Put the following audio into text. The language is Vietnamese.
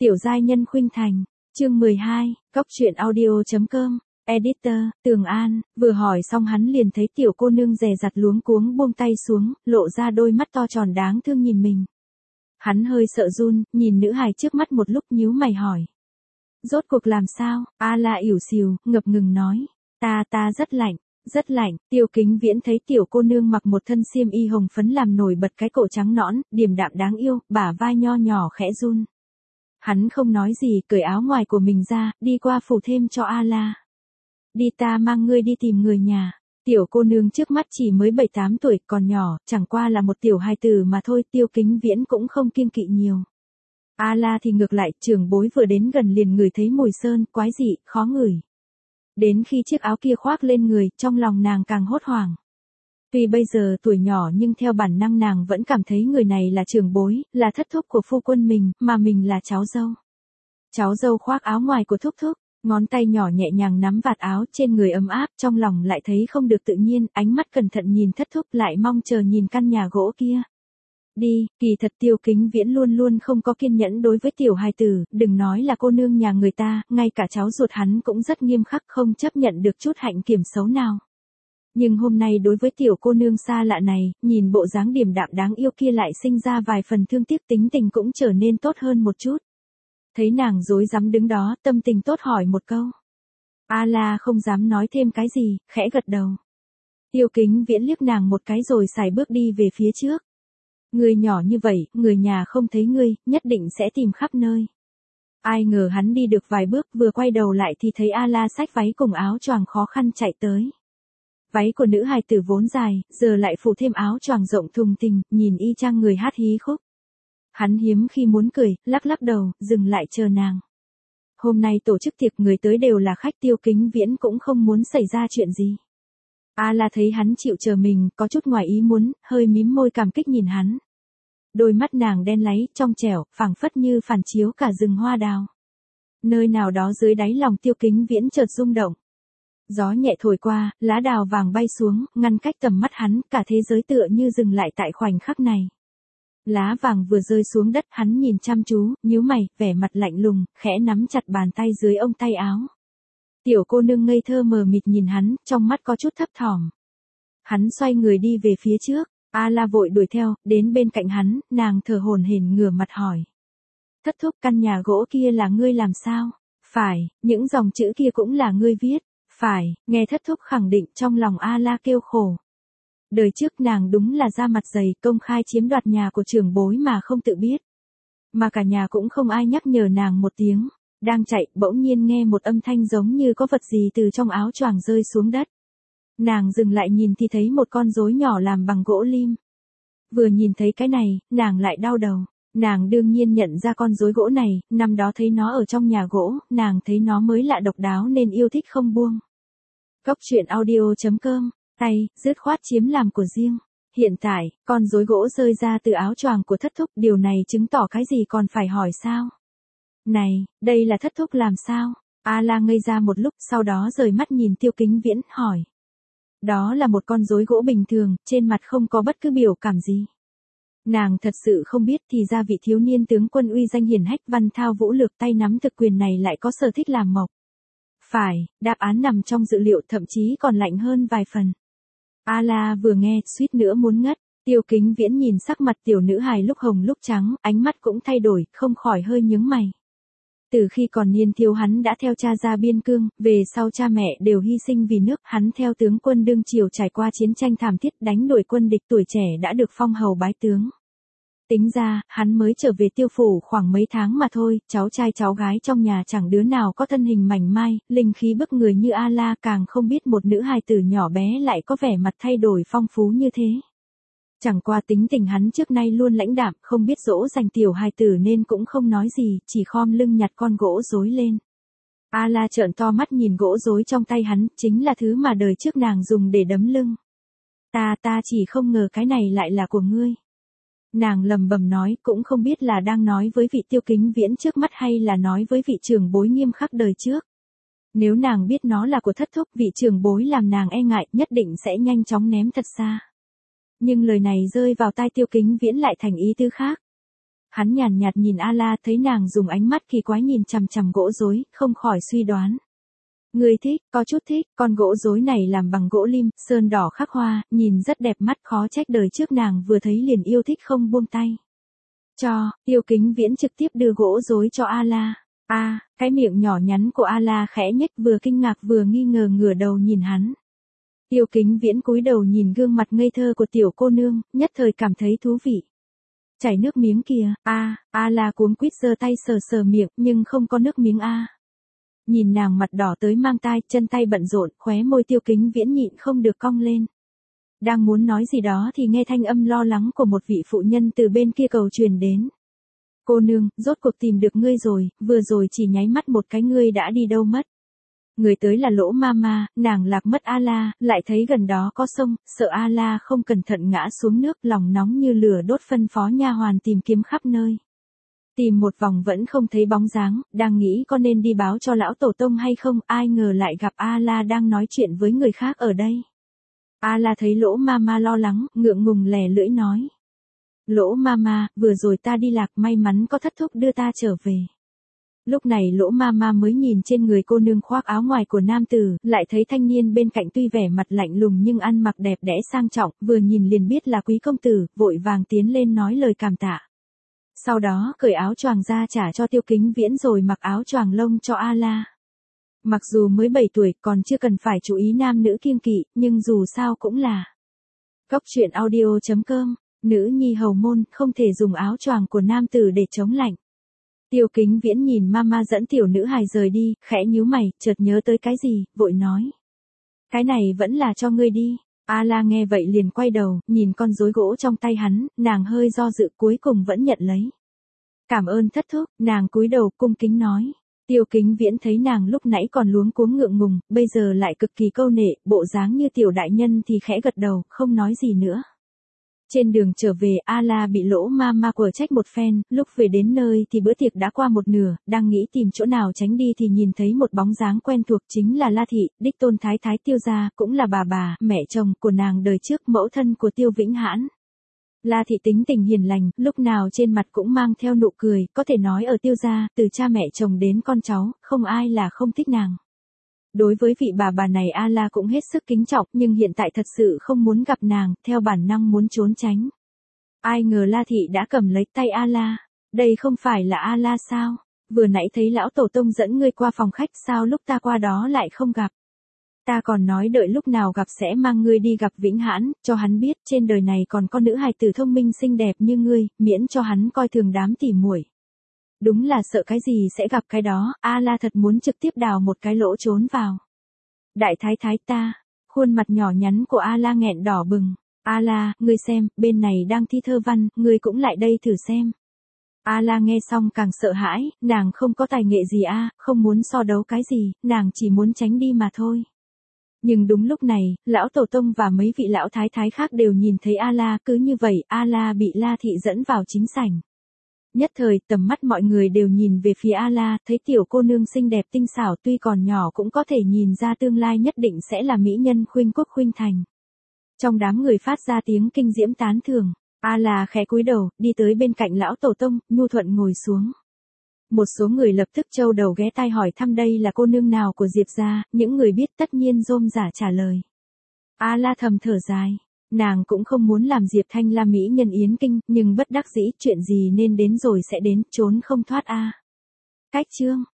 Tiểu giai nhân khuynh thành, chương 12, Cóc truyện audio.com, editor, Tường An, vừa hỏi xong hắn liền thấy tiểu cô nương dè dặt luống cuống buông tay xuống, lộ ra đôi mắt to tròn đáng thương nhìn mình. Hắn hơi sợ run, nhìn nữ hài trước mắt một lúc nhíu mày hỏi. Rốt cuộc làm sao? A La ỉu xìu, ngập ngừng nói. Ta rất lạnh. Rất lạnh, Tiêu Kính Viễn thấy tiểu cô nương mặc một thân xiêm y hồng phấn làm nổi bật cái cổ trắng nõn, điềm đạm đáng yêu, bả vai nho nhỏ khẽ run. Hắn không nói gì, cởi áo ngoài của mình ra, đi qua phủ thêm cho A La. Đi, ta mang ngươi đi tìm người nhà. Tiểu cô nương trước mắt chỉ mới 7-8 tuổi, còn nhỏ, chẳng qua là một tiểu hài tử mà thôi, Tiêu Kính Viễn cũng không kiêng kỵ nhiều. A La thì ngược lại, trưởng bối vừa đến gần liền ngửi thấy mùi sơn, quái dị, khó ngửi. Đến khi chiếc áo kia khoác lên người, trong lòng nàng càng hốt hoảng. Tuy bây giờ tuổi nhỏ nhưng theo bản năng nàng vẫn cảm thấy người này là trưởng bối, là thất thúc của phu quân mình, mà mình là cháu dâu. Cháu dâu khoác áo ngoài của thúc thúc, ngón tay nhỏ nhẹ nhàng nắm vạt áo trên người ấm áp, trong lòng lại thấy không được tự nhiên, ánh mắt cẩn thận nhìn thất thúc lại mong chờ nhìn căn nhà gỗ kia. Đi, kỳ thật Tiêu Kính Viễn luôn luôn không có kiên nhẫn đối với tiểu hài tử, đừng nói là cô nương nhà người ta, ngay cả cháu ruột hắn cũng rất nghiêm khắc không chấp nhận được chút hạnh kiểm xấu nào. Nhưng hôm nay đối với tiểu cô nương xa lạ này, nhìn bộ dáng điềm đạm đáng yêu kia lại sinh ra vài phần thương tiếc, tính tình cũng trở nên tốt hơn một chút. Thấy nàng rối rắm đứng đó, tâm tình tốt hỏi một câu. A La không dám nói thêm cái gì, khẽ gật đầu. Tiêu Kính Viễn liếc nàng một cái rồi sải bước đi về phía trước. Người nhỏ như vậy, người nhà không thấy ngươi, nhất định sẽ tìm khắp nơi. Ai ngờ hắn đi được vài bước, vừa quay đầu lại thì thấy A La xách váy cùng áo choàng khó khăn chạy tới. Váy của nữ hài tử vốn dài, giờ lại phủ thêm áo choàng rộng thùng thình, nhìn y chang người hát hí khúc. Hắn hiếm khi muốn cười, lắc lắc đầu, dừng lại chờ nàng. Hôm nay tổ chức tiệc người tới đều là khách, Tiêu Kính Viễn cũng không muốn xảy ra chuyện gì. A La thấy hắn chịu chờ mình, có chút ngoài ý muốn, hơi mím môi cảm kích nhìn hắn. Đôi mắt nàng đen láy, trong trẻo, phảng phất như phản chiếu cả rừng hoa đào. Nơi nào đó dưới đáy lòng Tiêu Kính Viễn chợt rung động. Gió nhẹ thổi qua, lá đào vàng bay xuống, ngăn cách tầm mắt hắn, cả thế giới tựa như dừng lại tại khoảnh khắc này. Lá vàng vừa rơi xuống đất, hắn nhìn chăm chú, nhíu mày, vẻ mặt lạnh lùng, khẽ nắm chặt bàn tay dưới ông tay áo. Tiểu cô nương ngây thơ mờ mịt nhìn hắn, trong mắt có chút thấp thỏm. Hắn xoay người đi về phía trước, A La vội đuổi theo, đến bên cạnh hắn, nàng thở hổn hển ngửa mặt hỏi. Thất thúc, căn nhà gỗ kia là ngươi làm sao? Phải, những dòng chữ kia cũng là ngươi viết. Phải, nghe thất thúc khẳng định, trong lòng A La kêu khổ. Đời trước nàng đúng là da mặt dày, công khai chiếm đoạt nhà của trưởng bối mà không tự biết. Mà cả nhà cũng không ai nhắc nhở nàng một tiếng. Đang chạy, bỗng nhiên nghe một âm thanh giống như có vật gì từ trong áo choàng rơi xuống đất. Nàng dừng lại nhìn thì thấy một con rối nhỏ làm bằng gỗ lim. Vừa nhìn thấy cái này, nàng lại đau đầu. Nàng đương nhiên nhận ra con rối gỗ này, năm đó thấy nó ở trong nhà gỗ, nàng thấy nó mới lạ độc đáo nên yêu thích không buông. Cóc truyện audio.com, tay, dứt khoát chiếm làm của riêng. Hiện tại, con rối gỗ rơi ra từ áo choàng của thất thúc, điều này chứng tỏ cái gì còn phải hỏi sao? Này, đây là thất thúc làm sao? A La ngây ra một lúc, sau đó rời mắt nhìn Tiêu Kính Viễn, hỏi. Đó là một con rối gỗ bình thường, trên mặt không có bất cứ biểu cảm gì. Nàng thật sự không biết thì ra vị thiếu niên tướng quân uy danh hiển hách văn thao vũ lược tay nắm thực quyền này lại có sở thích làm mộc. Phải, đáp án nằm trong dự liệu, thậm chí còn lạnh hơn vài phần. A La vừa nghe, suýt nữa muốn ngất. Tiêu Kính Viễn nhìn sắc mặt tiểu nữ hài lúc hồng lúc trắng, ánh mắt cũng thay đổi, không khỏi hơi nhướng mày. Từ khi còn niên thiếu hắn đã theo cha ra biên cương, về sau cha mẹ đều hy sinh vì nước, hắn theo tướng quân đương triều trải qua chiến tranh thảm thiết đánh đuổi quân địch, tuổi trẻ đã được phong hầu bái tướng. Tính ra, hắn mới trở về Tiêu phủ khoảng mấy tháng mà thôi, cháu trai cháu gái trong nhà chẳng đứa nào có thân hình mảnh mai, linh khí bức người như A La, càng không biết một nữ hài tử nhỏ bé lại có vẻ mặt thay đổi phong phú như thế. Chẳng qua tính tình hắn trước nay luôn lãnh đạm, không biết dỗ dành tiểu hài tử nên cũng không nói gì, chỉ khom lưng nhặt con gỗ rối lên. A La trợn to mắt nhìn gỗ rối trong tay hắn, chính là thứ mà đời trước nàng dùng để đấm lưng. Ta chỉ không ngờ cái này lại là của ngươi. Nàng lầm bầm nói, cũng không biết là đang nói với vị Tiêu Kính Viễn trước mắt hay là nói với vị trưởng bối nghiêm khắc đời trước. Nếu nàng biết nó là của thất thúc, vị trưởng bối làm nàng e ngại, nhất định sẽ nhanh chóng ném thật xa. Nhưng lời này rơi vào tai Tiêu Kính Viễn lại thành ý tứ khác. Hắn nhàn nhạt nhìn A-la, thấy nàng dùng ánh mắt kỳ quái nhìn chằm chằm gỗ rối, không khỏi suy đoán. Người thích, có chút thích, con gỗ rối này làm bằng gỗ lim, sơn đỏ khắc hoa, nhìn rất đẹp mắt, khó trách đời trước nàng vừa thấy liền yêu thích không buông tay. Tiêu Kính Viễn trực tiếp đưa gỗ rối cho A-la. Cái miệng nhỏ nhắn của A-la khẽ nhếch, vừa kinh ngạc vừa nghi ngờ ngửa đầu nhìn hắn. Tiêu Kính Viễn cúi đầu nhìn gương mặt ngây thơ của tiểu cô nương, nhất thời cảm thấy thú vị. Chảy nước miếng kìa, A-la cuống quýt giơ tay sờ sờ miệng, nhưng không có nước miếng a. Nhìn nàng mặt đỏ tới mang tai, chân tay bận rộn, khóe môi Tiêu Kính Viễn nhịn không được cong lên. Đang muốn nói gì đó thì nghe thanh âm lo lắng của một vị phụ nhân từ bên kia cầu truyền đến. Cô nương, rốt cuộc tìm được ngươi rồi, vừa rồi chỉ nháy mắt một cái ngươi đã đi đâu mất. Người tới là Lỗ Mama, nàng lạc mất A-la, lại thấy gần đó có sông, sợ A-la không cẩn thận ngã xuống nước, lòng nóng như lửa đốt, phân phó nha hoàn tìm kiếm khắp nơi. Tìm một vòng vẫn không thấy bóng dáng, đang nghĩ có nên đi báo cho lão tổ tông hay không, ai ngờ lại gặp A-la đang nói chuyện với người khác ở đây. A-la thấy Lỗ Mama lo lắng, ngượng ngùng lè lưỡi nói. Lỗ Mama, vừa rồi ta đi lạc, may mắn có thất thúc đưa ta trở về. Lúc này Lỗ Mama mới nhìn trên người cô nương khoác áo ngoài của nam tử, lại thấy thanh niên bên cạnh tuy vẻ mặt lạnh lùng nhưng ăn mặc đẹp đẽ sang trọng, vừa nhìn liền biết là quý công tử, vội vàng tiến lên nói lời cảm tạ. Sau đó cởi áo choàng ra trả cho Tiêu Kính Viễn rồi mặc áo choàng lông cho A-la. Mặc dù mới 7 tuổi còn chưa cần phải chú ý nam nữ kiêng kỵ, nhưng dù sao cũng là. Góc truyện audio.com, nữ nhi hầu môn không thể dùng áo choàng của nam tử để chống lạnh. Tiêu Kính Viễn nhìn mama dẫn tiểu nữ hài rời đi, khẽ nhíu mày, chợt nhớ tới cái gì, vội nói. Cái này vẫn là cho ngươi đi. A-la nghe vậy liền quay đầu, nhìn con rối gỗ trong tay hắn, nàng hơi do dự cuối cùng vẫn nhận lấy. Cảm ơn thất thúc, nàng cúi đầu cung kính nói. Tiêu Kính Viễn thấy nàng lúc nãy còn luống cuống ngượng ngùng, bây giờ lại cực kỳ câu nệ, bộ dáng như tiểu đại nhân thì khẽ gật đầu, không nói gì nữa. Trên đường trở về, A-la bị Lỗ Mama quở trách một phen, lúc về đến nơi thì bữa tiệc đã qua một nửa, đang nghĩ tìm chỗ nào tránh đi thì nhìn thấy một bóng dáng quen thuộc, chính là La Thị, đích tôn thái thái Tiêu gia, cũng là bà, mẹ chồng của nàng đời trước, mẫu thân của Tiêu Vĩnh Hãn. La Thị tính tình hiền lành, lúc nào trên mặt cũng mang theo nụ cười, có thể nói ở Tiêu gia, từ cha mẹ chồng đến con cháu, không ai là không thích nàng. Đối với vị bà này A-la cũng hết sức kính trọng, nhưng hiện tại thật sự không muốn gặp nàng, theo bản năng muốn trốn tránh. Ai ngờ La Thị đã cầm lấy tay A-la. Đây không phải là A-la sao? Vừa nãy thấy lão tổ tông dẫn ngươi qua phòng khách, sao lúc ta qua đó lại không gặp? Ta còn nói đợi lúc nào gặp sẽ mang ngươi đi gặp Vĩnh Hãn, cho hắn biết trên đời này còn có nữ hài tử thông minh xinh đẹp như ngươi, miễn cho hắn coi thường đám tỉ muội. Đúng là sợ cái gì sẽ gặp cái đó, A-la thật muốn trực tiếp đào một cái lỗ trốn vào. Đại thái thái ta, khuôn mặt nhỏ nhắn của A-la nghẹn đỏ bừng. A-la, ngươi xem, bên này đang thi thơ văn, ngươi cũng lại đây thử xem. A-la nghe xong càng sợ hãi, nàng không có tài nghệ gì không muốn so đấu cái gì, nàng chỉ muốn tránh đi mà thôi. Nhưng đúng lúc này, lão tổ tông và mấy vị lão thái thái khác đều nhìn thấy A-la, cứ như vậy, A-la bị La Thị dẫn vào chính sảnh. Nhất thời, tầm mắt mọi người đều nhìn về phía A-la, thấy tiểu cô nương xinh đẹp tinh xảo tuy còn nhỏ cũng có thể nhìn ra tương lai nhất định sẽ là mỹ nhân khuynh quốc khuynh thành. Trong đám người phát ra tiếng kinh diễm tán thưởng, A-la khẽ cúi đầu, đi tới bên cạnh lão tổ tông, nhu thuận ngồi xuống. Một số người lập tức châu đầu ghé tai hỏi thăm đây là cô nương nào của Diệp gia, những người biết tất nhiên rôm rả trả lời. A-la thầm thở dài. Nàng cũng không muốn làm Diệp Thanh La mỹ nhân yến kinh, nhưng bất đắc dĩ, chuyện gì nên đến rồi sẽ đến, trốn không thoát Cách chương